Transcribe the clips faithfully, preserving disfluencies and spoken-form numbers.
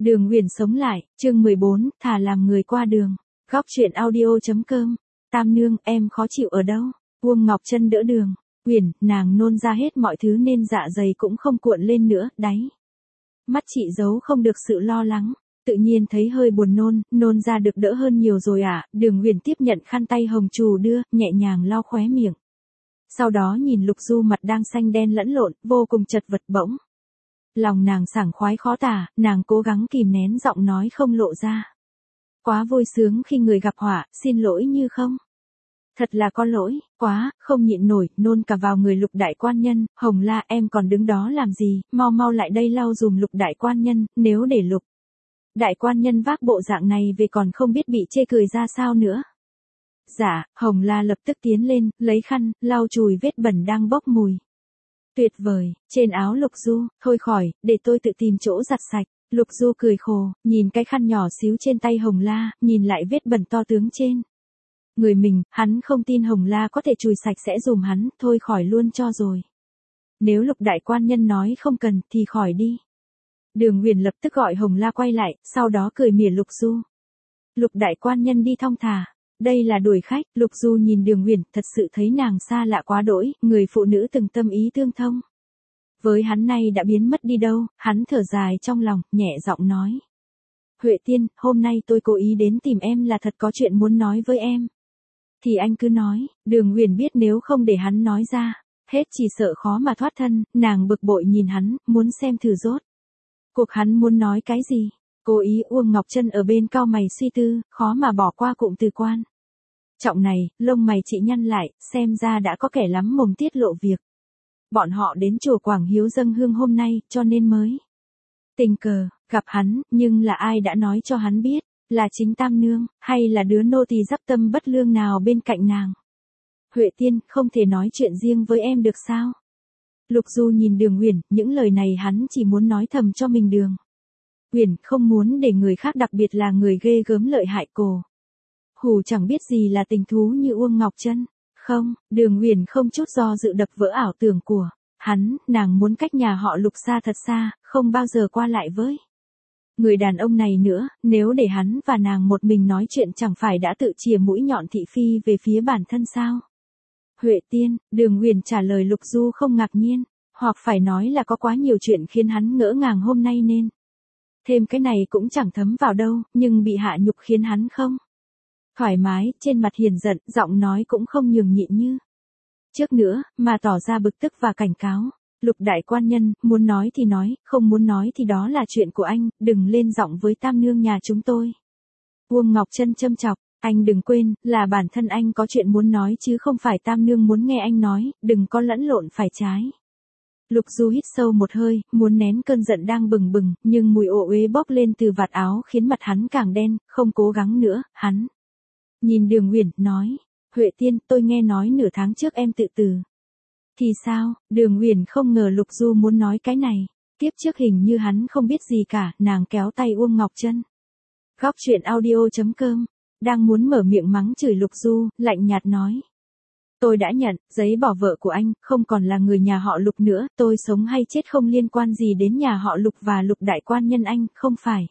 Đường Huyền sống lại, chương mười bốn, thả làm người qua đường. Góc truyện audio.com. Tam nương, em khó chịu ở đâu? Uông Ngọc Trân đỡ Đường Huyền, nàng nôn ra hết mọi thứ nên dạ dày cũng không cuộn lên nữa, đáy mắt chị giấu không được sự lo lắng. Tự nhiên thấy hơi buồn nôn, nôn ra được đỡ hơn nhiều rồi à? Đường Huyền tiếp nhận khăn tay hồng trù đưa, nhẹ nhàng lau khóe miệng. Sau đó nhìn Lục Du mặt đang xanh đen lẫn lộn, vô cùng chật vật bỗng. Lòng nàng sảng khoái khó tả, nàng cố gắng kìm nén giọng nói không lộ ra. Quá vui sướng khi người gặp họa, xin lỗi như không. Thật là có lỗi, quá, không nhịn nổi, nôn cả vào người Lục đại quan nhân. Hồng La, em còn đứng đó làm gì, mau mau lại đây lau dùm Lục đại quan nhân, nếu để Lục đại quan nhân vác bộ dạng này về còn không biết bị chê cười ra sao nữa. Dạ, Hồng La lập tức tiến lên, lấy khăn, lau chùi vết bẩn đang bốc mùi. Tuyệt vời, trên áo Lục Du, thôi khỏi, để tôi tự tìm chỗ giặt sạch. Lục Du cười khổ, nhìn cái khăn nhỏ xíu trên tay Hồng La, nhìn lại vết bẩn to tướng trên người mình, hắn không tin Hồng La có thể chùi sạch sẽ dùm hắn, thôi khỏi luôn cho rồi. Nếu Lục đại quan nhân nói không cần thì khỏi đi. Đường Huyền lập tức gọi Hồng La quay lại, sau đó cười mỉa Lục Du. Lục đại quan nhân đi thong thả. Đây là đuổi khách. Lục Du nhìn Đường Huyền, thật sự thấy nàng xa lạ quá đỗi, người phụ nữ từng tâm ý tương thông. Với hắn nay đã biến mất đi đâu, hắn thở dài trong lòng, nhẹ giọng nói. Huệ Tiên, hôm nay tôi cố ý đến tìm em là thật có chuyện muốn nói với em. Thì anh cứ nói. Đường Huyền biết nếu không để hắn nói ra, hết chỉ sợ khó mà thoát thân, nàng bực bội nhìn hắn, muốn xem thử rốt cuộc hắn muốn nói cái gì. Cố ý Uông Ngọc Trân ở bên cau mày suy tư, khó mà bỏ qua cụm từ quan trọng này, lông mày chị nhăn lại, xem ra đã có kẻ lắm mồm tiết lộ việc. Bọn họ đến chùa Quảng Hiếu dâng hương hôm nay, cho nên mới tình cờ gặp hắn, nhưng là ai đã nói cho hắn biết, là chính Tam nương, hay là đứa nô tỳ dắp tâm bất lương nào bên cạnh nàng. Huệ Tiên, không thể nói chuyện riêng với em được sao? Lục Du nhìn Đường Huyền, những lời này hắn chỉ muốn nói thầm cho mình. Đường Huyền không muốn để người khác, đặc biệt là người ghê gớm lợi hại cổ hù chẳng biết gì là tình thú như Uông Ngọc Trân. Không, Đường Huyền không chút do dự đập vỡ ảo tưởng của hắn, nàng muốn cách nhà họ Lục xa thật xa, không bao giờ qua lại với người đàn ông này nữa, nếu để hắn và nàng một mình nói chuyện chẳng phải đã tự chìa mũi nhọn thị phi về phía bản thân sao? Huệ Tiên, Đường Huyền trả lời Lục Du không ngạc nhiên, hoặc phải nói là có quá nhiều chuyện khiến hắn ngỡ ngàng hôm nay nên thêm cái này cũng chẳng thấm vào đâu, nhưng bị hạ nhục khiến hắn không thoải mái, trên mặt hiền giận, giọng nói cũng không nhường nhịn như trước nữa, mà tỏ ra bực tức và cảnh cáo. Lục đại quan nhân, muốn nói thì nói, không muốn nói thì đó là chuyện của anh, đừng lên giọng với Tam nương nhà chúng tôi. Uông Ngọc Trân châm chọc, anh đừng quên, là bản thân anh có chuyện muốn nói chứ không phải Tam nương muốn nghe anh nói, đừng có lẫn lộn phải trái. Lục Du hít sâu một hơi, muốn nén cơn giận đang bừng bừng, nhưng mùi ộ uế bốc lên từ vạt áo khiến mặt hắn càng đen, không cố gắng nữa, hắn nhìn Đường Huyền, nói, Huệ Tiên, tôi nghe nói nửa tháng trước em tự tử. Thì sao? Đường Huyền không ngờ Lục Du muốn nói cái này. Tiếp trước hình như hắn không biết gì cả, nàng kéo tay Uông Ngọc Trân. Góc truyện audio.com. Đang muốn mở miệng mắng chửi Lục Du, lạnh nhạt nói. Tôi đã nhận, giấy bỏ vợ của anh, không còn là người nhà họ Lục nữa, tôi sống hay chết không liên quan gì đến nhà họ Lục và Lục đại quan nhân anh, không phải.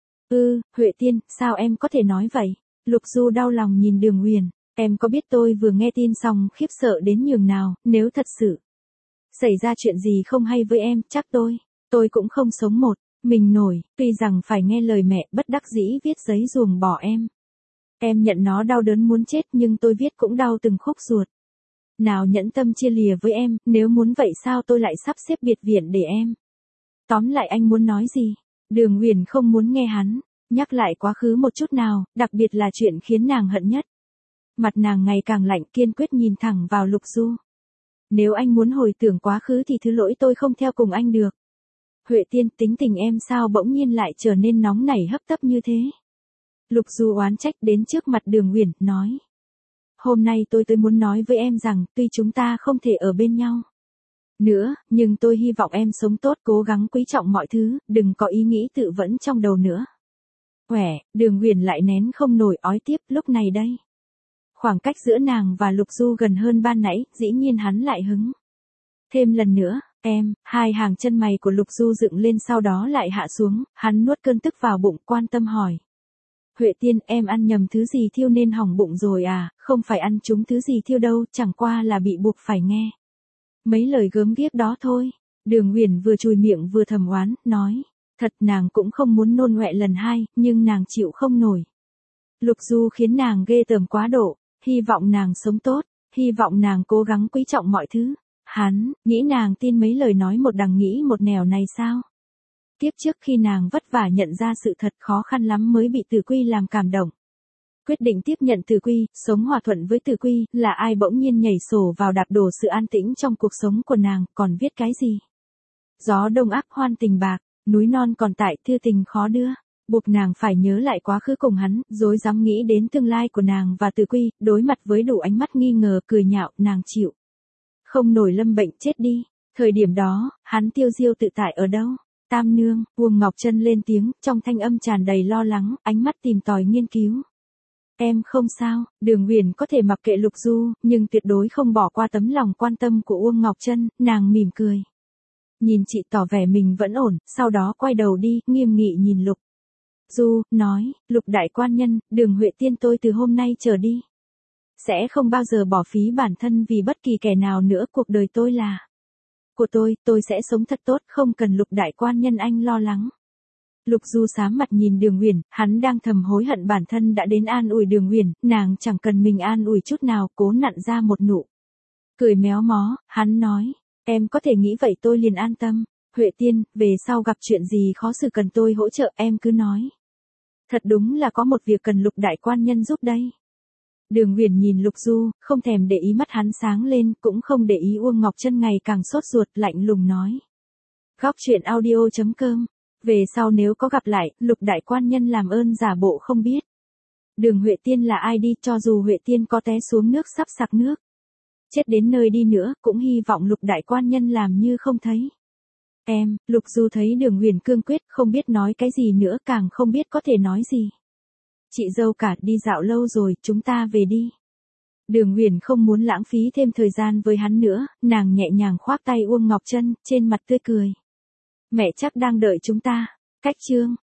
Ừ, Huệ Tiên, sao em có thể nói vậy? Lục Du đau lòng nhìn Đường Huyền. Em có biết tôi vừa nghe tin xong khiếp sợ đến nhường nào, nếu thật sự xảy ra chuyện gì không hay với em, chắc tôi, tôi cũng không sống một mình nổi, tuy rằng phải nghe lời mẹ bất đắc dĩ viết giấy ruồng bỏ em. Em nhận nó đau đớn muốn chết nhưng tôi viết cũng đau từng khúc ruột. Nào nhẫn tâm chia lìa với em, nếu muốn vậy sao tôi lại sắp xếp biệt viện để em. Tóm lại anh muốn nói gì? Đường Huyền không muốn nghe hắn nhắc lại quá khứ một chút nào, đặc biệt là chuyện khiến nàng hận nhất. Mặt nàng ngày càng lạnh, kiên quyết nhìn thẳng vào Lục Du. Nếu anh muốn hồi tưởng quá khứ thì thứ lỗi tôi không theo cùng anh được. Huệ Tiên, tính tình em sao bỗng nhiên lại trở nên nóng nảy hấp tấp như thế? Lục Du oán trách đến trước mặt Đường Huyền, nói. Hôm nay tôi tôi muốn nói với em rằng, tuy chúng ta không thể ở bên nhau nữa, nhưng tôi hy vọng em sống tốt, cố gắng quý trọng mọi thứ, đừng có ý nghĩ tự vẫn trong đầu nữa. Quẻ, Đường Huyền lại nén không nổi ói tiếp, lúc này đây. Khoảng cách giữa nàng và Lục Du gần hơn ban nãy, dĩ nhiên hắn lại hứng thêm lần nữa, Em, hai hàng chân mày của Lục Du dựng lên sau đó lại hạ xuống, hắn nuốt cơn tức vào bụng, quan tâm hỏi. Huệ Tiên, em ăn nhầm thứ gì thiêu nên hỏng bụng rồi à, không phải ăn trúng thứ gì thiêu đâu, chẳng qua là bị buộc phải nghe mấy lời gớm ghiếc đó thôi. Đường Huyền vừa chùi miệng vừa thầm oán, nói, thật nàng cũng không muốn nôn ọe lần hai, nhưng nàng chịu không nổi. Lục Du khiến nàng ghê tởm quá độ, hy vọng nàng sống tốt, hy vọng nàng cố gắng quý trọng mọi thứ. Hắn, nghĩ nàng tin mấy lời nói một đằng nghĩ một nẻo này sao? Tiếp trước khi nàng vất vả nhận ra sự thật khó khăn lắm mới bị Tử Quy làm cảm động. Quyết định tiếp nhận Tử Quy, sống hòa thuận với Tử Quy, là ai bỗng nhiên nhảy sổ vào đạp đổ sự an tĩnh trong cuộc sống của nàng, còn viết cái gì? Gió đông ác hoan tình bạc, núi non còn tại thư tình khó đưa. Buộc nàng phải nhớ lại quá khứ cùng hắn, dối dám nghĩ đến tương lai của nàng và Tử Quy, đối mặt với đủ ánh mắt nghi ngờ, cười nhạo, nàng chịu không nổi lâm bệnh chết đi. Thời điểm đó, hắn tiêu diêu tự tại ở đâu? Tam nương, Uông Ngọc Trân lên tiếng, trong thanh âm tràn đầy lo lắng, ánh mắt tìm tòi nghiên cứu. Em không sao, Đường Huyền có thể mặc kệ Lục Du, nhưng tuyệt đối không bỏ qua tấm lòng quan tâm của Uông Ngọc Trân, nàng mỉm cười. Nhìn chị tỏ vẻ mình vẫn ổn, sau đó quay đầu đi, nghiêm nghị nhìn Lục Du, nói, Lục đại quan nhân, Đường Huệ Tiên tôi từ hôm nay trở đi sẽ không bao giờ bỏ phí bản thân vì bất kỳ kẻ nào nữa, cuộc đời tôi là của tôi, tôi sẽ sống thật tốt, không cần Lục đại quan nhân anh lo lắng. Lục Du sám mặt nhìn Đường Huyền, hắn đang thầm hối hận bản thân đã đến an ủi Đường Huyền, nàng chẳng cần mình an ủi chút nào, cố nặn ra một nụ cười méo mó, hắn nói, em có thể nghĩ vậy tôi liền an tâm. Huệ Tiên, về sau gặp chuyện gì khó xử cần tôi hỗ trợ em cứ nói. Thật đúng là có một việc cần Lục đại quan nhân giúp đây. Đường Huyền nhìn Lục Du, không thèm để ý, mắt hắn sáng lên, cũng không để ý Uông Ngọc Trân ngày càng sốt ruột, lạnh lùng nói. Góc truyện audio chấm com. Về sau nếu có gặp lại, Lục đại quan nhân làm ơn giả bộ không biết. Đường Huệ Tiên là ai đi, cho dù Huệ Tiên có té xuống nước sắp sặc nước, chết đến nơi đi nữa, cũng hy vọng Lục đại quan nhân làm như không thấy. Em, Lục Du thấy Đường Huyền cương quyết, không biết nói cái gì nữa, càng không biết có thể nói gì. Chị dâu cả, đi dạo lâu rồi, chúng ta về đi. Đường Huyền không muốn lãng phí thêm thời gian với hắn nữa, nàng nhẹ nhàng khoác tay Uông Ngọc Trân, trên mặt tươi cười. Mẹ chắc đang đợi chúng ta. Cách chương